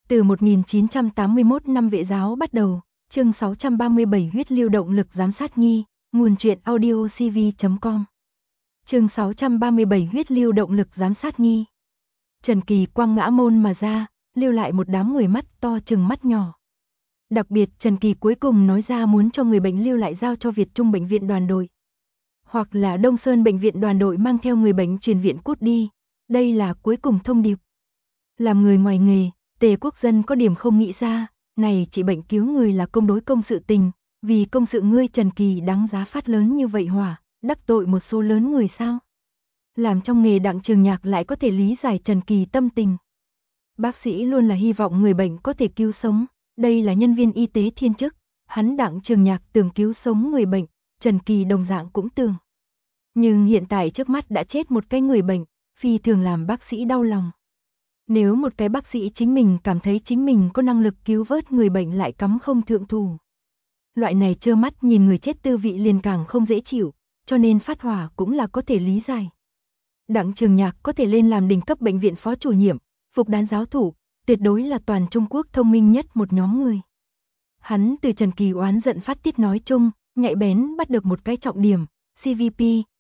Từ 1981 năm Vệ giáo bắt đầu, chương 637 huyết lưu động lực giám sát nghi, nguồn truyện audio cv.com. Chương 637 huyết lưu động lực giám sát nghi. Trần Kỳ quăng ngã môn mà ra, lưu lại một đám người mắt to chừng mắt nhỏ. Đặc biệt Trần Kỳ cuối cùng nói ra muốn cho người bệnh lưu lại giao cho Việt Trung bệnh viện đoàn đội, hoặc là Đông Sơn bệnh viện đoàn đội mang theo người bệnh truyền viện cút đi. Đây là cuối cùng thông điệp. Làm người ngoài nghề, Tề Quốc Dân có điểm không nghĩ ra, này chỉ bệnh cứu người là công đối công sự tình, vì công sự ngươi Trần Kỳ đáng giá phát lớn như vậy hỏa, đắc tội một số lớn người sao? Làm trong nghề Đặng Trường Nhạc lại có thể lý giải Trần Kỳ tâm tình. Bác sĩ luôn là hy vọng người bệnh có thể cứu sống, đây là nhân viên y tế thiên chức, hắn Đặng Trường Nhạc tưởng cứu sống người bệnh, Trần Kỳ đồng dạng cũng tưởng. Nhưng hiện tại trước mắt đã chết một cái người bệnh, phi thường làm bác sĩ đau lòng. Nếu một cái bác sĩ chính mình cảm thấy chính mình có năng lực cứu vớt người bệnh lại cắm không thượng thủ. Loại này trơ mắt nhìn người chết tư vị liền càng không dễ chịu, cho nên phát hỏa cũng là có thể lý giải. Đặng Trường Nhạc có thể lên làm đỉnh cấp bệnh viện phó chủ nhiệm, phục đán giáo thủ, tuyệt đối là toàn Trung Quốc thông minh nhất một nhóm người. Hắn từ Trần Kỳ oán giận phát tiết nói chung, nhạy bén bắt được một cái trọng điểm, CVP,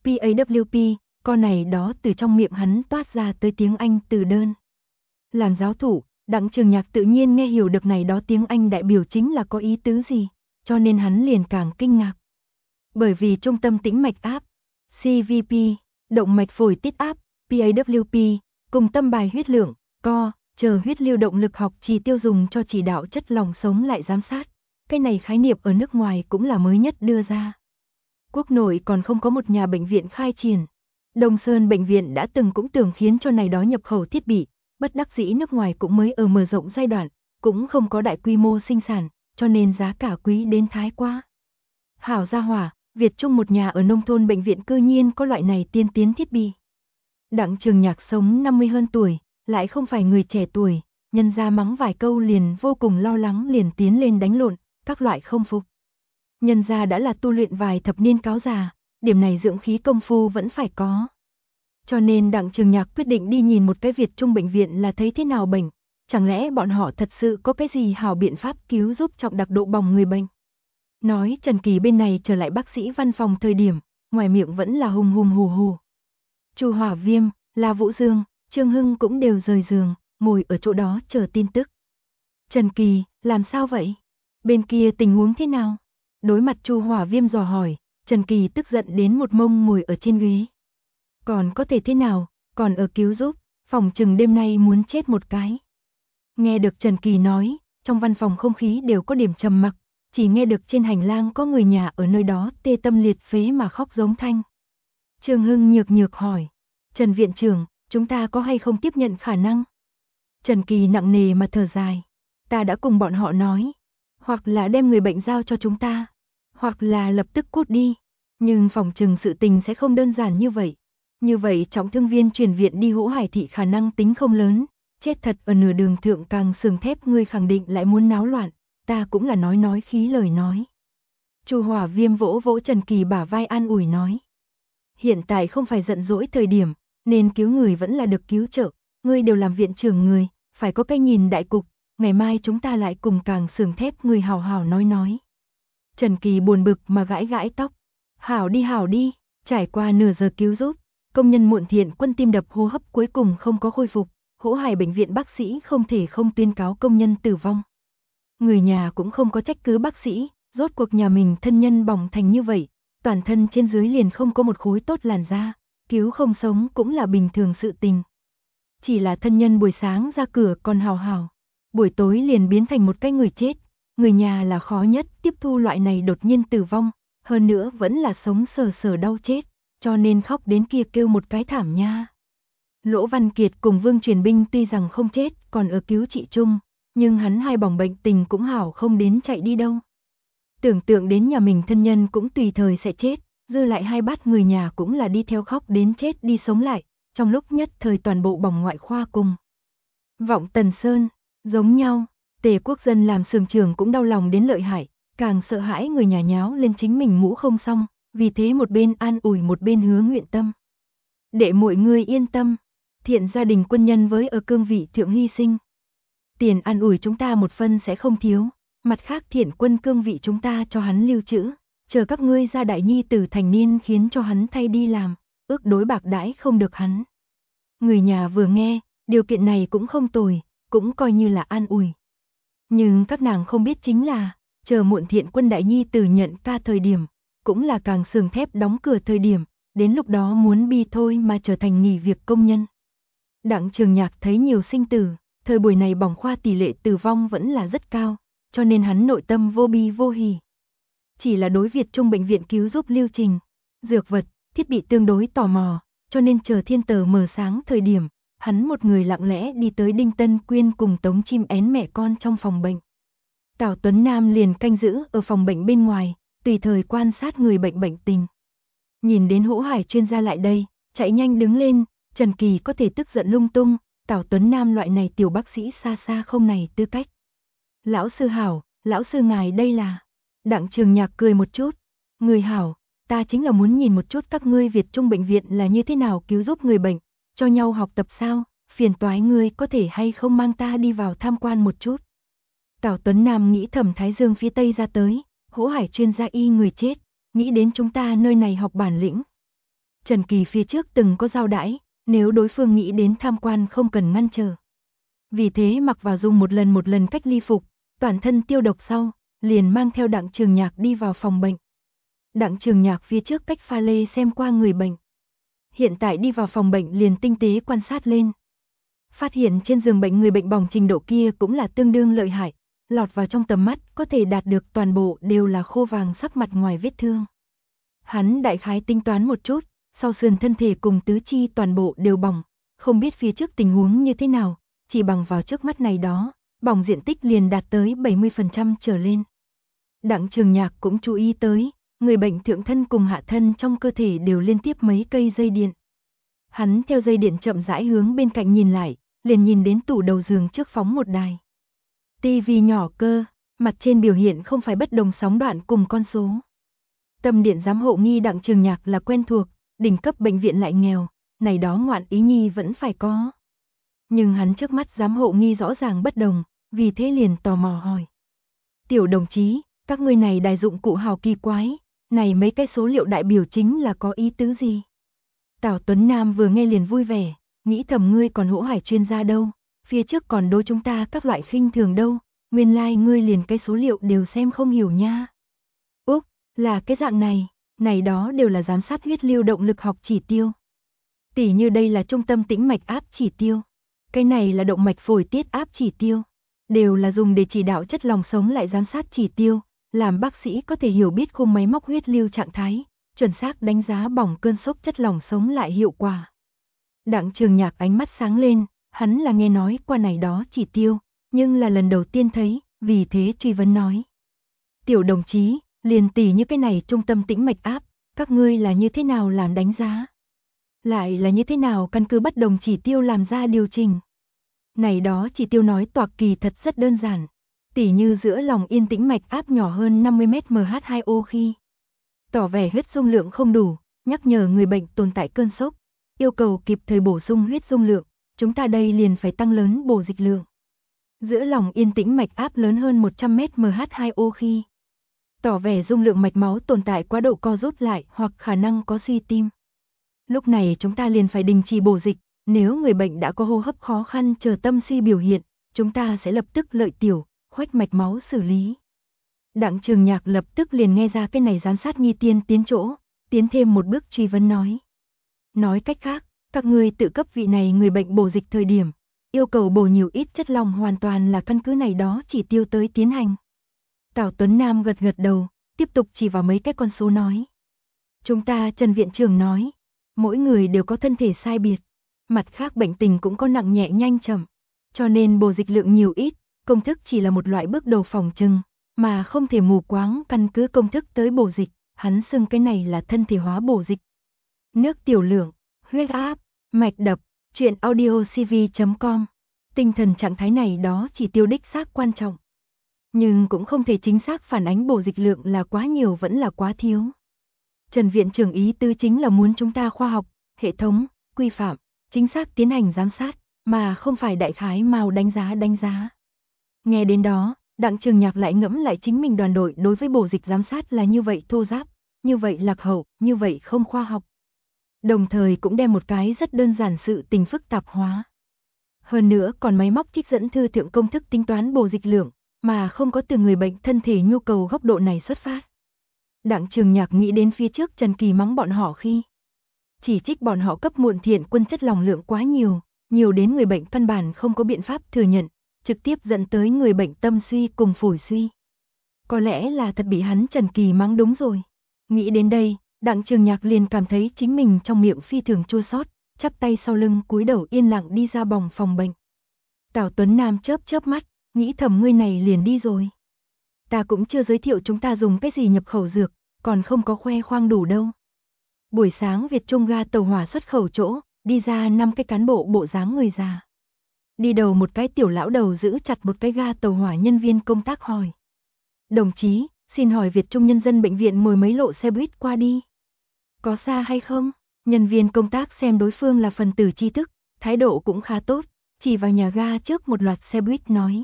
PAWP, con này đó từ trong miệng hắn toát ra tới tiếng Anh từ đơn. Làm giáo thủ, Đặng Trường Nhạc tự nhiên nghe hiểu được này đó tiếng Anh đại biểu chính là có ý tứ gì, cho nên hắn liền càng kinh ngạc. Bởi vì trung tâm tĩnh mạch áp, CVP, động mạch phổi tiết áp, PAWP, cùng tâm bài huyết lượng, co, chờ huyết lưu động lực học chỉ tiêu dùng cho chỉ đạo chất lỏng sống lại giám sát. Cái này khái niệm ở nước ngoài cũng là mới nhất đưa ra. Quốc nội còn không có một nhà bệnh viện khai triển. Đông Sơn bệnh viện đã từng cũng tưởng khiến cho này đó nhập khẩu thiết bị, bất đắc dĩ nước ngoài cũng mới ở mở rộng giai đoạn, cũng không có đại quy mô sinh sản, cho nên giá cả quý đến thái quá. Hảo gia hỏa, Việt Trung một nhà ở nông thôn bệnh viện cư nhiên có loại này tiên tiến thiết bị. Đặng Trường Nhạc sống 50 hơn tuổi, lại không phải người trẻ tuổi, nhân ra mắng vài câu liền vô cùng lo lắng liền tiến lên đánh lộn, các loại không phục. Nhân ra đã là tu luyện vài thập niên cáo già, điểm này dưỡng khí công phu vẫn phải có. Cho nên Đặng Trường Nhạc quyết định đi nhìn một cái Việt Trung bệnh viện là thấy thế nào bệnh, chẳng lẽ bọn họ thật sự có cái gì hảo biện pháp cứu giúp trọng đặc độ bỏng người bệnh. Nói Trần Kỳ bên này trở lại bác sĩ văn phòng thời điểm, ngoài miệng vẫn là hùng hùng hù hù. Chu Hỏa Viêm, La Vũ Dương, Trương Hưng cũng đều rời giường, ngồi ở chỗ đó chờ tin tức. Trần Kỳ, làm sao vậy? Bên kia tình huống thế nào? Đối mặt Chu Hỏa Viêm dò hỏi, Trần Kỳ tức giận đến một mông ngồi ở trên ghế. Còn có thể thế nào, còn ở cứu giúp, phòng chừng đêm nay muốn chết một cái. Nghe được Trần Kỳ nói, trong văn phòng không khí đều có điểm trầm mặc, chỉ nghe được trên hành lang có người nhà ở nơi đó tê tâm liệt phế mà khóc giống thanh. Trương Hưng nhược nhược hỏi, Trần Viện trưởng, chúng ta có hay không tiếp nhận khả năng? Trần Kỳ nặng nề mà thở dài, ta đã cùng bọn họ nói, hoặc là đem người bệnh giao cho chúng ta, hoặc là lập tức cút đi, nhưng phòng chừng sự tình sẽ không đơn giản như vậy. Như vậy trọng thương viên chuyển viện đi Hỗ Hải thị khả năng tính không lớn, chết thật ở nửa đường thượng càng sừng thép ngươi khẳng định lại muốn náo loạn, ta cũng là nói khí lời nói. Chu Hỏa Viêm vỗ vỗ Trần Kỳ bả vai an ủi nói. Hiện tại không phải giận dỗi thời điểm, nên cứu người vẫn là được cứu trợ, ngươi đều làm viện trưởng người, phải có cái nhìn đại cục, ngày mai chúng ta lại cùng càng sừng thép người hào hào nói. Trần Kỳ buồn bực mà gãi gãi tóc, hảo đi, trải qua nửa giờ cứu giúp. Công nhân Muộn Thiện Quân tim đập hô hấp cuối cùng không có khôi phục, Hỗ Hải bệnh viện bác sĩ không thể không tuyên cáo công nhân tử vong. Người nhà cũng không có trách cứ bác sĩ, rốt cuộc nhà mình thân nhân bỏng thành như vậy, toàn thân trên dưới liền không có một khối tốt làn da, cứu không sống cũng là bình thường sự tình. Chỉ là thân nhân buổi sáng ra cửa còn hào hào, buổi tối liền biến thành một cái người chết, người nhà là khó nhất tiếp thu loại này đột nhiên tử vong, hơn nữa vẫn là sống sờ đau chết. Cho nên khóc đến kia kêu một cái thảm nha. Lỗ Văn Kiệt cùng Vương Truyền Binh tuy rằng không chết còn ở cứu trị chung, nhưng hắn hai bỏng bệnh tình cũng hảo không đến chạy đi đâu. Tưởng tượng đến nhà mình thân nhân cũng tùy thời sẽ chết, dư lại hai bát người nhà cũng là đi theo khóc đến chết đi sống lại, trong lúc nhất thời toàn bộ bỏng ngoại khoa cùng. Vọng Tần Sơn, giống nhau, Tề Quốc Dân làm xưởng trưởng cũng đau lòng đến lợi hại, càng sợ hãi người nhà nháo lên chính mình mũ không xong. Vì thế một bên an ủi một bên hứa nguyện tâm. Để mọi người yên tâm, Thiện gia đình quân nhân với ở cương vị thượng hy sinh. Tiền an ủi chúng ta một phân sẽ không thiếu, mặt khác Thiện Quân cương vị chúng ta cho hắn lưu trữ, chờ các ngươi ra đại nhi tử thành niên khiến cho hắn thay đi làm, ước đối bạc đãi không được hắn. Người nhà vừa nghe, điều kiện này cũng không tồi, cũng coi như là an ủi. Nhưng các nàng không biết chính là, chờ muộn Thiện Quân đại nhi tử nhận ca thời điểm, cũng là càng xưởng thép đóng cửa thời điểm, đến lúc đó muốn bi thôi mà trở thành nghỉ việc công nhân. Đặng Trường Nhạc thấy nhiều sinh tử, thời buổi này bỏng khoa tỷ lệ tử vong vẫn là rất cao, cho nên hắn nội tâm vô bi vô hỉ. Chỉ là đối Việt Trung bệnh viện cứu giúp lưu trình, dược vật, thiết bị tương đối tò mò, cho nên chờ thiên tờ mở sáng thời điểm, hắn một người lặng lẽ đi tới Đinh Tân Quyên cùng Tống Chim Én mẹ con trong phòng bệnh. Tào Tuấn Nam liền canh giữ ở phòng bệnh bên ngoài, tùy thời quan sát người bệnh bệnh tình. Nhìn đến Hỗ Hải chuyên gia lại đây, chạy nhanh đứng lên, Trần Kỳ có thể tức giận lung tung, Tào Tuấn Nam loại này tiểu bác sĩ xa xa không này tư cách. Lão sư hảo, lão sư ngài đây là... Đặng Trường Nhạc cười một chút, người hảo, ta chính là muốn nhìn một chút các ngươi Việt Trung bệnh viện là như thế nào cứu giúp người bệnh, cho nhau học tập sao, phiền toái ngươi có thể hay không mang ta đi vào tham quan một chút. Tào Tuấn Nam nghĩ thầm Thái Dương phía Tây ra tới, Hỗ Hải chuyên gia y người chết, nghĩ đến chúng ta nơi này học bản lĩnh. Trần Kỳ phía trước từng có giao đãi, nếu đối phương nghĩ đến tham quan không cần ngăn trở. Vì thế mặc vào dùng một lần cách ly phục, toàn thân tiêu độc sau, liền mang theo Đặng Trường Nhạc đi vào phòng bệnh. Đặng Trường Nhạc phía trước cách pha lê xem qua người bệnh. Hiện tại đi vào phòng bệnh liền tinh tế quan sát lên. Phát hiện trên giường bệnh người bệnh bỏng trình độ kia cũng là tương đương lợi hại, lọt vào trong tầm mắt có thể đạt được toàn bộ đều là khô vàng sắc mặt ngoài vết thương. Hắn đại khái tính toán một chút, sau sườn thân thể cùng tứ chi toàn bộ đều bỏng, không biết phía trước tình huống như thế nào, chỉ bằng vào trước mắt này đó, bỏng diện tích liền đạt tới 70% trở lên. Đặng Trường Nhạc cũng chú ý tới, người bệnh thượng thân cùng hạ thân trong cơ thể đều liên tiếp mấy cây dây điện. Hắn theo dây điện chậm rãi hướng bên cạnh nhìn lại, liền nhìn đến tủ đầu giường trước phóng một đài tivi nhỏ cơ, mặt trên biểu hiện không phải bất đồng sóng đoạn cùng con số. Tâm điện giám hộ nghi Đặng Trường Nhạc là quen thuộc, đỉnh cấp bệnh viện lại nghèo, này đó ngoạn ý nhi vẫn phải có. Nhưng hắn trước mắt giám hộ nghi rõ ràng bất đồng, vì thế liền tò mò hỏi. Tiểu đồng chí, các ngươi này đài dụng cụ hào kỳ quái, này mấy cái số liệu đại biểu chính là có ý tứ gì? Tào Tuấn Nam vừa nghe liền vui vẻ, nghĩ thầm ngươi còn Hỗ Hải chuyên gia đâu, phía trước còn đối chúng ta các loại khinh thường đâu, nguyên lai ngươi liền cái số liệu đều xem không hiểu nha. Úc, là cái dạng này đó đều là giám sát huyết lưu động lực học chỉ tiêu. Tỉ như đây là trung tâm tĩnh mạch áp chỉ tiêu, cái này là động mạch phổi tiết áp chỉ tiêu, đều là dùng để chỉ đạo chất lòng sống lại giám sát chỉ tiêu, làm bác sĩ có thể hiểu biết khung máy móc huyết lưu trạng thái, chuẩn xác đánh giá bỏng cơn sốc chất lòng sống lại hiệu quả. Đặng Trường Nhạc ánh mắt sáng lên, hắn là nghe nói qua này đó chỉ tiêu, nhưng là lần đầu tiên thấy, vì thế truy vấn nói. Tiểu đồng chí, liền tỉ như cái này trung tâm tĩnh mạch áp, các ngươi là như thế nào làm đánh giá? Lại là như thế nào căn cứ bất đồng chỉ tiêu làm ra điều chỉnh? Này đó chỉ tiêu nói toạc kỳ thật rất đơn giản, tỉ như giữa lòng yên tĩnh mạch áp nhỏ hơn 50 mH2O khi tỏ vẻ huyết dung lượng không đủ, nhắc nhở người bệnh tồn tại cơn sốc, yêu cầu kịp thời bổ sung huyết dung lượng, chúng ta đây liền phải tăng lớn bổ dịch lượng. Giữa lòng yên tĩnh mạch áp lớn hơn 100 mH2O khi tỏ vẻ dung lượng mạch máu tồn tại quá độ co rút lại hoặc khả năng có suy tim. Lúc này chúng ta liền phải đình chỉ bổ dịch, nếu người bệnh đã có hô hấp khó khăn chờ tâm suy biểu hiện, chúng ta sẽ lập tức lợi tiểu, khoách mạch máu xử lý. Đặng Trường Nhạc lập tức liền nghe ra cái này giám sát nghi tiên tiến chỗ, tiến thêm một bước truy vấn nói. Nói cách khác, các ngươi tự cấp vị này người bệnh bổ dịch thời điểm, yêu cầu bổ nhiều ít chất lỏng hoàn toàn là căn cứ này đó chỉ tiêu tới tiến hành. Tào Tuấn Nam gật gật đầu, tiếp tục chỉ vào mấy cái con số nói. Chúng ta Trần viện trưởng nói, mỗi người đều có thân thể sai biệt, mặt khác bệnh tình cũng có nặng nhẹ nhanh chậm, cho nên bổ dịch lượng nhiều ít, công thức chỉ là một loại bước đầu phòng trừng, mà không thể mù quáng căn cứ công thức tới bổ dịch, hắn xưng cái này là thân thể hóa bổ dịch. Nước tiểu lượng, huyết áp, mạch đập, truyện audiocv.com. Tinh thần trạng thái này đó chỉ tiêu đích xác quan trọng, nhưng cũng không thể chính xác phản ánh bổ dịch lượng là quá nhiều vẫn là quá thiếu. Trần viện trưởng ý tứ chính là muốn chúng ta khoa học, hệ thống, quy phạm, chính xác tiến hành giám sát, mà không phải đại khái màu đánh giá. Nghe đến đó, Đặng Trường Nhạc lại ngẫm lại chính mình đoàn đội đối với bộ dịch giám sát là như vậy thô ráp, như vậy lạc hậu, như vậy không khoa học. Đồng thời cũng đem một cái rất đơn giản sự tình phức tạp hóa. Hơn nữa còn máy móc trích dẫn thư thượng công thức tính toán bộ dịch lượng, mà không có từ người bệnh thân thể nhu cầu góc độ này xuất phát. Đặng Trường Nhạc nghĩ đến phía trước Trần Kỳ mắng bọn họ khi chỉ trích bọn họ cấp muộn thiện quân chất lòng lượng quá nhiều, nhiều đến người bệnh căn bản không có biện pháp thừa nhận, trực tiếp dẫn tới người bệnh tâm suy cùng phổi suy. Có lẽ là thật bị hắn Trần Kỳ mắng đúng rồi. Nghĩ đến đây, Đặng Trường Nhạc liền cảm thấy chính mình trong miệng phi thường chua xót, chắp tay sau lưng cúi đầu yên lặng đi ra bòng phòng bệnh. Tào Tuấn Nam chớp chớp mắt, nghĩ thầm ngươi này liền đi rồi. Ta cũng chưa giới thiệu chúng ta dùng cái gì nhập khẩu dược, còn không có khoe khoang đủ đâu. Buổi sáng Việt Trung ga tàu hỏa xuất khẩu chỗ, đi ra 5 cái cán bộ bộ dáng người già. Đi đầu một cái tiểu lão đầu giữ chặt một cái ga tàu hỏa nhân viên công tác hỏi. Đồng chí, xin hỏi Việt Trung nhân dân bệnh viện mời mấy lộ xe buýt qua đi. Có xa hay không? Nhân viên công tác xem đối phương là phần tử tri thức, thái độ cũng khá tốt, chỉ vào nhà ga trước một loạt xe buýt nói.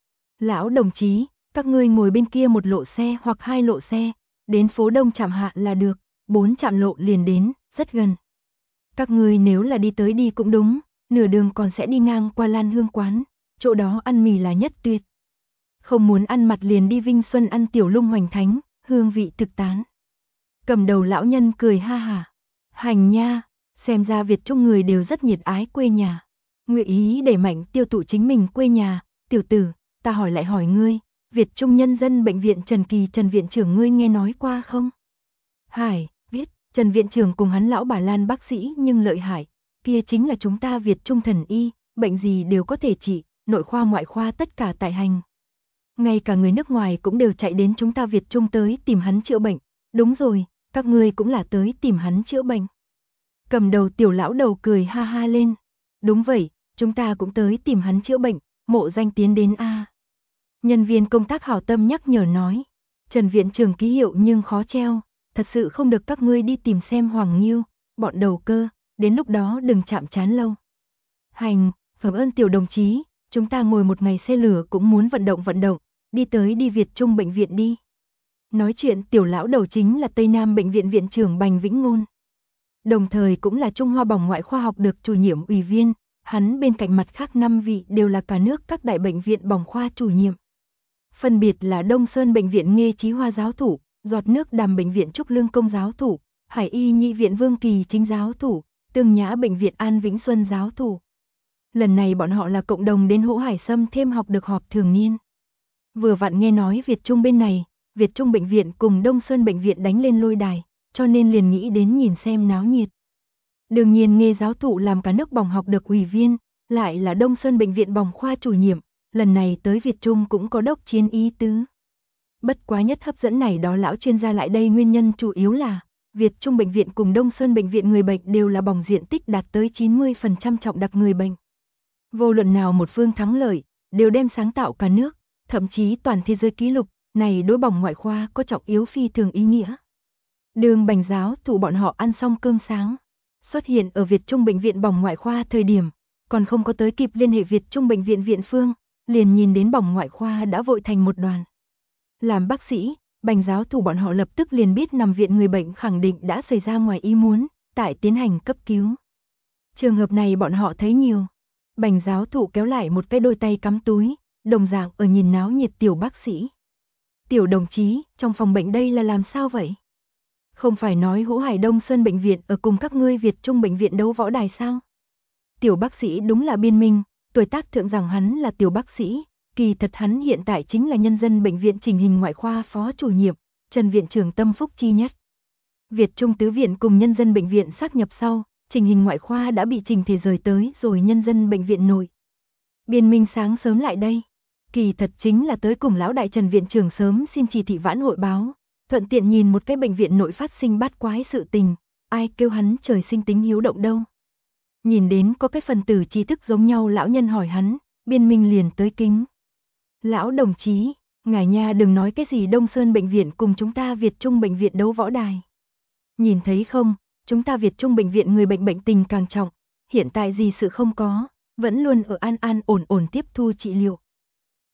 Lão đồng chí, các ngươi ngồi bên kia một lộ xe hoặc 2 lộ xe, đến phố Đông Trạm Hạ là được, 4 trạm lộ liền đến, rất gần. Các ngươi nếu là đi tới đi cũng đúng, nửa đường còn sẽ đi ngang qua Lan Hương quán, chỗ đó ăn mì là nhất tuyệt. Không muốn ăn mặt liền đi Vinh Xuân ăn tiểu lung hoành thánh, hương vị thực tán. Cầm đầu lão nhân cười ha hả. Hành nha, xem ra Việt Trung người đều rất nhiệt ái quê nhà. Nguyện ý đẩy mạnh tiêu thụ chính mình quê nhà. Tiểu tử, ta hỏi lại hỏi ngươi, Việt Trung nhân dân bệnh viện Trần Kỳ Trần viện trưởng ngươi nghe nói qua không? Hải, biết, Trần viện trưởng cùng hắn lão bà Lan bác sĩ nhưng lợi hại, kia chính là chúng ta Việt Trung thần y, bệnh gì đều có thể trị, nội khoa ngoại khoa tất cả tại hành. Ngay cả người nước ngoài cũng đều chạy đến chúng ta Việt Trung tới tìm hắn chữa bệnh. Đúng rồi, các ngươi cũng là tới tìm hắn chữa bệnh. Cầm đầu tiểu lão đầu cười ha ha lên. Đúng vậy, chúng ta cũng tới tìm hắn chữa bệnh, mộ danh tiến đến a. Nhân viên công tác hảo tâm nhắc nhở nói. Trần viện trưởng ký hiệu nhưng khó treo, thật sự không được các ngươi đi tìm xem Hoàng Nghiêu, bọn đầu cơ, đến lúc đó đừng chạm trán lâu. Hành, cảm ơn tiểu đồng chí, chúng ta ngồi một ngày xe lửa cũng muốn vận động, đi tới đi Việt Trung bệnh viện đi. Nói chuyện tiểu lão đầu chính là Tây Nam bệnh viện viện trưởng Bành Vĩnh Ngôn. Đồng thời cũng là Trung Hoa bỏng ngoại khoa học được chủ nhiệm ủy viên, hắn bên cạnh mặt khác 5 vị đều là cả nước các đại bệnh viện bỏng khoa chủ nhiệm. Phân biệt là Đông Sơn bệnh viện Nghê Chí Hoa giáo thủ, Giọt Nước Đàm bệnh viện Trúc Lương Công giáo thủ, Hải Y Nhị viện Vương Kỳ chính giáo thủ, Tương Nhã bệnh viện An Vĩnh Xuân giáo thủ. Lần này bọn họ là cộng đồng đến Hỗ Hải Sâm thêm học được họp thường niên. Vừa vặn nghe nói Việt Trung bên này, Việt Trung bệnh viện cùng Đông Sơn bệnh viện đánh lên lôi đài, cho nên liền nghĩ đến nhìn xem náo nhiệt. Đương nhiên Nghê giáo thụ làm cả nước bỏng học được ủy viên, lại là Đông Sơn bệnh viện bỏng khoa chủ nhiệm, lần này tới Việt Trung cũng có đốc chiến ý tứ. Bất quá nhất hấp dẫn này đó lão chuyên gia lại đây nguyên nhân chủ yếu là Việt Trung bệnh viện cùng Đông Sơn bệnh viện người bệnh đều là bỏng diện tích đạt tới 90% trọng đặc người bệnh. Vô luận nào một phương thắng lợi, đều đem sáng tạo cả nước, thậm chí toàn thế giới kỷ lục, này đối bỏng ngoại khoa có trọng yếu phi thường ý nghĩa. Đường Bành giáo thụ bọn họ ăn xong cơm sáng, xuất hiện ở Việt Trung bệnh viện bỏng ngoại khoa thời điểm, còn không có tới kịp liên hệ Việt Trung bệnh viện viện phương, liền nhìn đến bỏng ngoại khoa đã vội thành một đoàn. Làm bác sĩ, Bành giáo thụ bọn họ lập tức liền biết nằm viện người bệnh khẳng định đã xảy ra ngoài ý muốn, tại tiến hành cấp cứu. Trường hợp này bọn họ thấy nhiều. Bành giáo thụ kéo lại một cái đôi tay cắm túi, đồng dạng ở nhìn náo nhiệt tiểu bác sĩ. Tiểu đồng chí, trong phòng bệnh đây là làm sao vậy? Không phải nói Hỗ Hải Đông Sơn bệnh viện ở cùng các ngươi Việt Trung bệnh viện đấu võ đài sao? Tiểu bác sĩ đúng là biên minh, tuổi tác thượng rằng hắn là tiểu bác sĩ, kỳ thật hắn hiện tại chính là nhân dân bệnh viện chỉnh hình ngoại khoa phó chủ nhiệm, Trần viện trưởng tâm phúc chi nhất. Việt Trung tứ viện cùng nhân dân bệnh viện sát nhập sau, chỉnh hình ngoại khoa đã bị chỉnh thể rời tới rồi nhân dân bệnh viện nội. Biên minh sáng sớm lại đây, kỳ thật chính là tới cùng lão đại Trần viện trưởng sớm xin chỉ thị vãn hội báo, thuận tiện nhìn một cái bệnh viện nội phát sinh bát quái sự tình, ai kêu hắn trời sinh tính hiếu động đâu. Nhìn đến có cái phần tử trí thức giống nhau lão nhân hỏi hắn, biên minh liền tới kính. Lão đồng chí, ngài nha đừng nói cái gì Đông Sơn bệnh viện cùng chúng ta Việt Trung bệnh viện đấu võ đài. Nhìn thấy không, chúng ta Việt Trung bệnh viện người bệnh bệnh tình càng trọng, hiện tại gì sự không có, vẫn luôn ở an an ổn ổn tiếp thu trị liệu.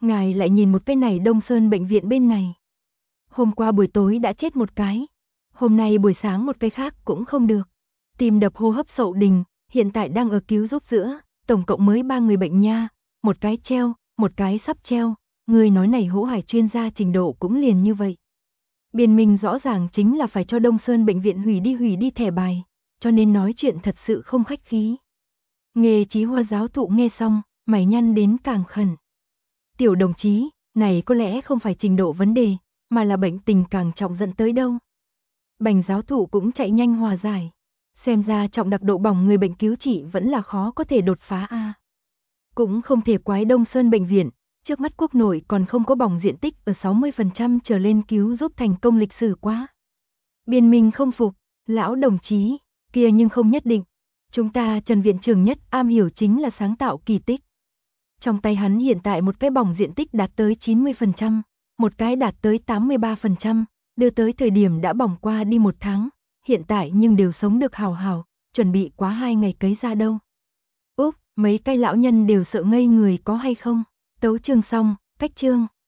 Ngài lại nhìn một cái này Đông Sơn bệnh viện bên này. Hôm qua buổi tối đã chết một cái. Hôm nay buổi sáng một cái khác cũng không được. Tim đập hô hấp Sậu Đình, hiện tại đang ở cứu giúp giữa, tổng cộng mới 3 người bệnh nha, một cái treo, một cái sắp treo, người nói này Hỗ Hải chuyên gia trình độ cũng liền như vậy. Biên Minh rõ ràng chính là phải cho Đông Sơn bệnh viện hủy đi thẻ bài, cho nên nói chuyện thật sự không khách khí. Nghề Chí Hoa giáo thụ nghe xong, mày nhăn đến càng khẩn. Tiểu đồng chí, này có lẽ không phải trình độ vấn đề, mà là bệnh tình càng trọng dẫn tới đâu. Bành giáo thụ cũng chạy nhanh hòa giải. Xem ra trọng đặc độ bỏng người bệnh cứu trị vẫn là khó có thể đột phá a. Cũng không thể quái Đông Sơn bệnh viện, trước mắt quốc nội còn không có bỏng diện tích ở 60% trở lên cứu giúp thành công lịch sử quá. Biên Minh không phục, lão đồng chí, kia nhưng không nhất định. Chúng ta Trần viện trưởng nhất am hiểu chính là sáng tạo kỳ tích. Trong tay hắn hiện tại một cái bỏng diện tích đạt tới 90%, một cái đạt tới 83%, đưa tới thời điểm đã bỏng qua đi 1 tháng, hiện tại nhưng đều sống được hào hào, chuẩn bị quá 2 ngày cấy ra đâu. Úp, mấy cái lão nhân đều sợ ngây người có hay không? Tấu chương xong, cách chương.